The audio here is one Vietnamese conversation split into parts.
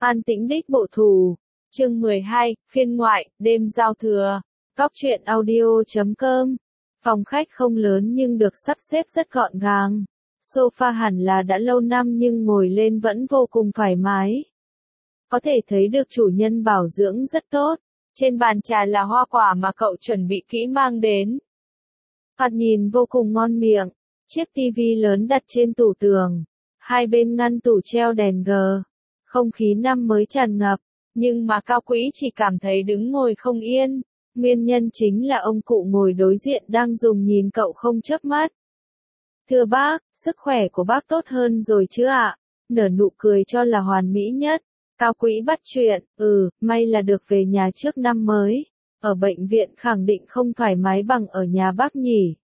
An tĩnh đích bộ thù. Chương 12, phiên ngoại, đêm giao thừa. Góc truyện audio.com. Phòng khách không lớn nhưng được sắp xếp rất gọn gàng. Sofa hẳn là đã lâu năm nhưng ngồi lên vẫn vô cùng thoải mái. Có thể thấy được chủ nhân bảo dưỡng rất tốt. Trên bàn trà là hoa quả mà cậu chuẩn bị kỹ mang đến. Thoạt nhìn vô cùng ngon miệng. Chiếc tivi lớn đặt trên tủ tường. Hai bên ngăn tủ treo đèn G. Không khí năm mới tràn ngập. Nhưng mà Cao Quý chỉ cảm thấy đứng ngồi không yên. Nguyên nhân chính là ông cụ ngồi đối diện đang dùng nhìn cậu không chớp mắt. Thưa bác, sức khỏe của bác tốt hơn rồi chứ ạ? Nở nụ cười cho là hoàn mỹ nhất. Cao Quý bắt chuyện, may là được về nhà trước năm mới. Ở bệnh viện khẳng định không thoải mái bằng ở nhà bác nhỉ.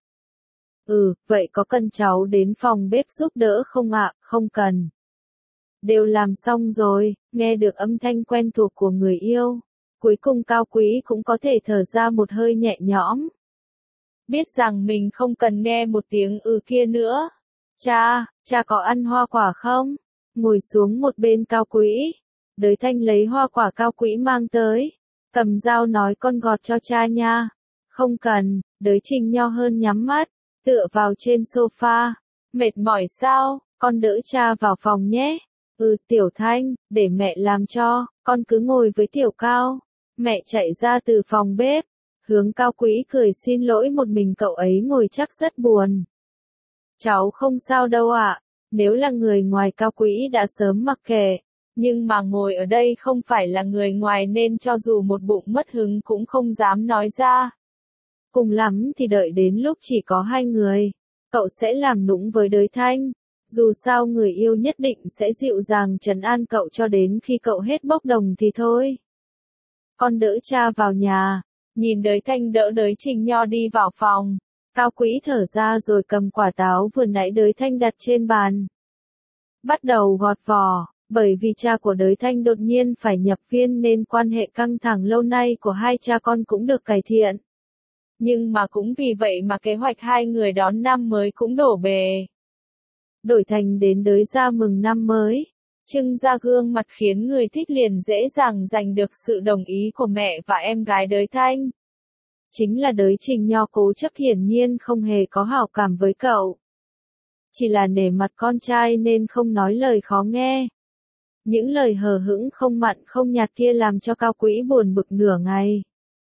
Vậy có cần cháu đến phòng bếp giúp đỡ không ạ? Không cần. Đều làm xong rồi, nghe được âm thanh quen thuộc của người yêu. Cuối cùng Cao Quý cũng có thể thở ra một hơi nhẹ nhõm. Biết rằng mình không cần nghe một tiếng kia nữa. Cha có ăn hoa quả không? Ngồi xuống một bên Cao Quý. Đới Thanh lấy hoa quả Cao Quý mang tới. Cầm dao nói con gọt cho cha nha. Không cần, Đới Trình nho hơn nhắm mắt. Tựa vào trên sofa. Mệt mỏi sao? Con đỡ cha vào phòng nhé. Tiểu Thanh, để mẹ làm cho, con cứ ngồi với Tiểu Cao. Mẹ chạy ra từ phòng bếp. Hướng Cao Quý cười xin lỗi một mình cậu ấy ngồi chắc rất buồn. Cháu không sao đâu ạ. Nếu là người ngoài Cao Quý đã sớm mặc kệ. Nhưng mà ngồi ở đây không phải là người ngoài nên cho dù một bụng mất hứng cũng không dám nói ra. Cùng lắm thì đợi đến lúc chỉ có hai người. Cậu sẽ làm nũng với Đới Thanh. Dù sao người yêu nhất định sẽ dịu dàng trấn an cậu cho đến khi cậu hết bốc đồng thì thôi. Con đỡ cha vào nhà. Nhìn Đới Thanh đỡ Đới Trình Nho đi vào phòng. Cao Quý thở ra rồi cầm quả táo vừa nãy Đới Thanh đặt trên bàn. Bắt đầu gọt vỏ. Bởi vì cha của Đới Thanh đột nhiên phải nhập viện nên quan hệ căng thẳng lâu nay của hai cha con cũng được cải thiện. Nhưng mà cũng vì vậy mà kế hoạch hai người đón năm mới cũng đổ bể. Đổi thành đến Đới ra mừng năm mới. Trưng ra gương mặt khiến người thích liền dễ dàng giành được sự đồng ý của mẹ và em gái Đới Thanh. Chính là Đới Trình Nho cố chấp hiển nhiên không hề có hảo cảm với cậu. Chỉ là nể mặt con trai nên không nói lời khó nghe. Những lời hờ hững không mặn không nhạt kia làm cho Cao Quý buồn bực nửa ngày.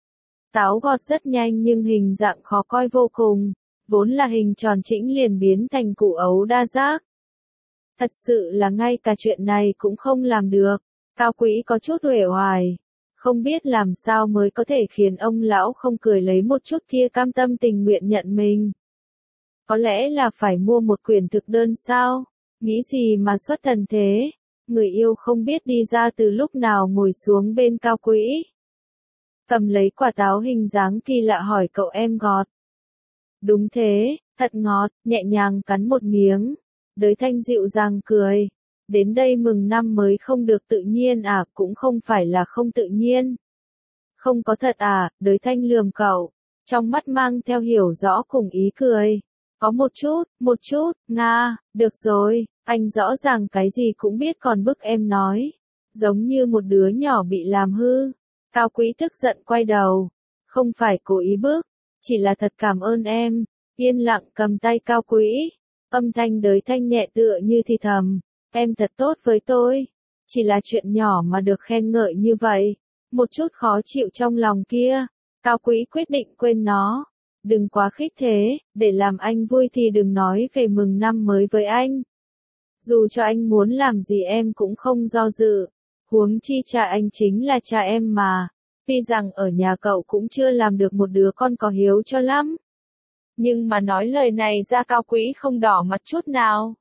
Táo gọt rất nhanh nhưng hình dạng khó coi vô cùng. Vốn là hình tròn chỉnh liền biến thành củ ấu đa giác. Thật sự là ngay cả chuyện này cũng không làm được. Cao Quý có chút uể oải. Không biết làm sao mới có thể khiến ông lão không cười lấy một chút kia cam tâm tình nguyện nhận mình. Có lẽ là phải mua một quyển thực đơn sao? Nghĩ gì mà xuất thần thế? Người yêu không biết đi ra từ lúc nào ngồi xuống bên Cao Quý. Cầm lấy quả táo hình dáng kỳ lạ hỏi cậu em gọt. Đúng thế, thật ngọt, nhẹ nhàng cắn một miếng. Đới Thanh dịu dàng cười. Đến đây mừng năm mới không được tự nhiên à, cũng không phải là không tự nhiên. Không có thật à, Đới Thanh lườm cậu. Trong mắt mang theo hiểu rõ cùng ý cười. Có một chút, Nga, được rồi, anh rõ ràng cái gì cũng biết còn bức em nói. Giống như một đứa nhỏ bị làm hư. Cao Quý tức giận quay đầu. Không phải cố ý bức, chỉ là thật cảm ơn em. Yên lặng cầm tay Cao Quý. Âm thanh Đới Thanh nhẹ tựa như thì thầm. Em thật tốt với tôi. Chỉ là chuyện nhỏ mà được khen ngợi như vậy. Một chút khó chịu trong lòng kia. Cao Quý quyết định quên nó. Đừng quá khích thế, để làm anh vui thì đừng nói về mừng năm mới với anh. Dù cho anh muốn làm gì em cũng không do dự. Huống chi cha anh chính là cha em mà. Tuy rằng ở nhà cậu cũng chưa làm được một đứa con có hiếu cho lắm. Nhưng mà nói lời này ra Cao Quý không đỏ mặt chút nào.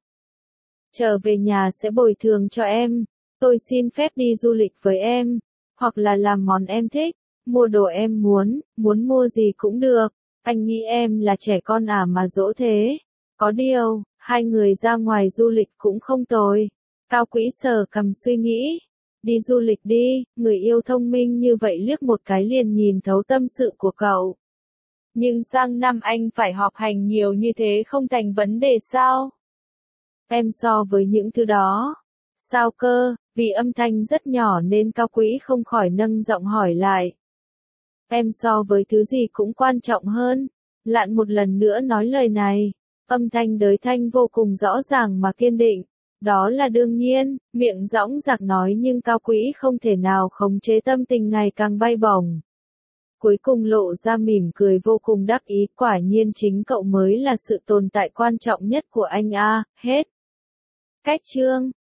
Trở về nhà sẽ bồi thường cho em. Tôi xin phép đi du lịch với em. Hoặc là làm món em thích. Mua đồ em muốn mua gì cũng được. Anh nghĩ em là trẻ con à mà dỗ thế. Có điều, hai người ra ngoài du lịch cũng không tồi. Cao Quý sờ cằm suy nghĩ. Đi du lịch đi, người yêu thông minh như vậy liếc một cái liền nhìn thấu tâm sự của cậu. Nhưng sang năm anh phải họp hành nhiều như thế không thành vấn đề sao? Em so với những thứ đó. Sao cơ, Vì âm thanh rất nhỏ nên Cao Quỹ không khỏi nâng giọng hỏi lại. Em so với thứ gì cũng quan trọng hơn. Lạn một lần nữa nói lời này. Âm thanh đới thanh vô cùng rõ ràng mà kiên định. Đó là đương nhiên, miệng dõng dạc nói nhưng Cao Quỹ không thể nào khống chế tâm tình ngày càng bay bổng. Cuối cùng lộ ra mỉm cười vô cùng đắc ý, quả nhiên chính cậu mới là sự tồn tại quan trọng nhất của anh a, hết. Cách chương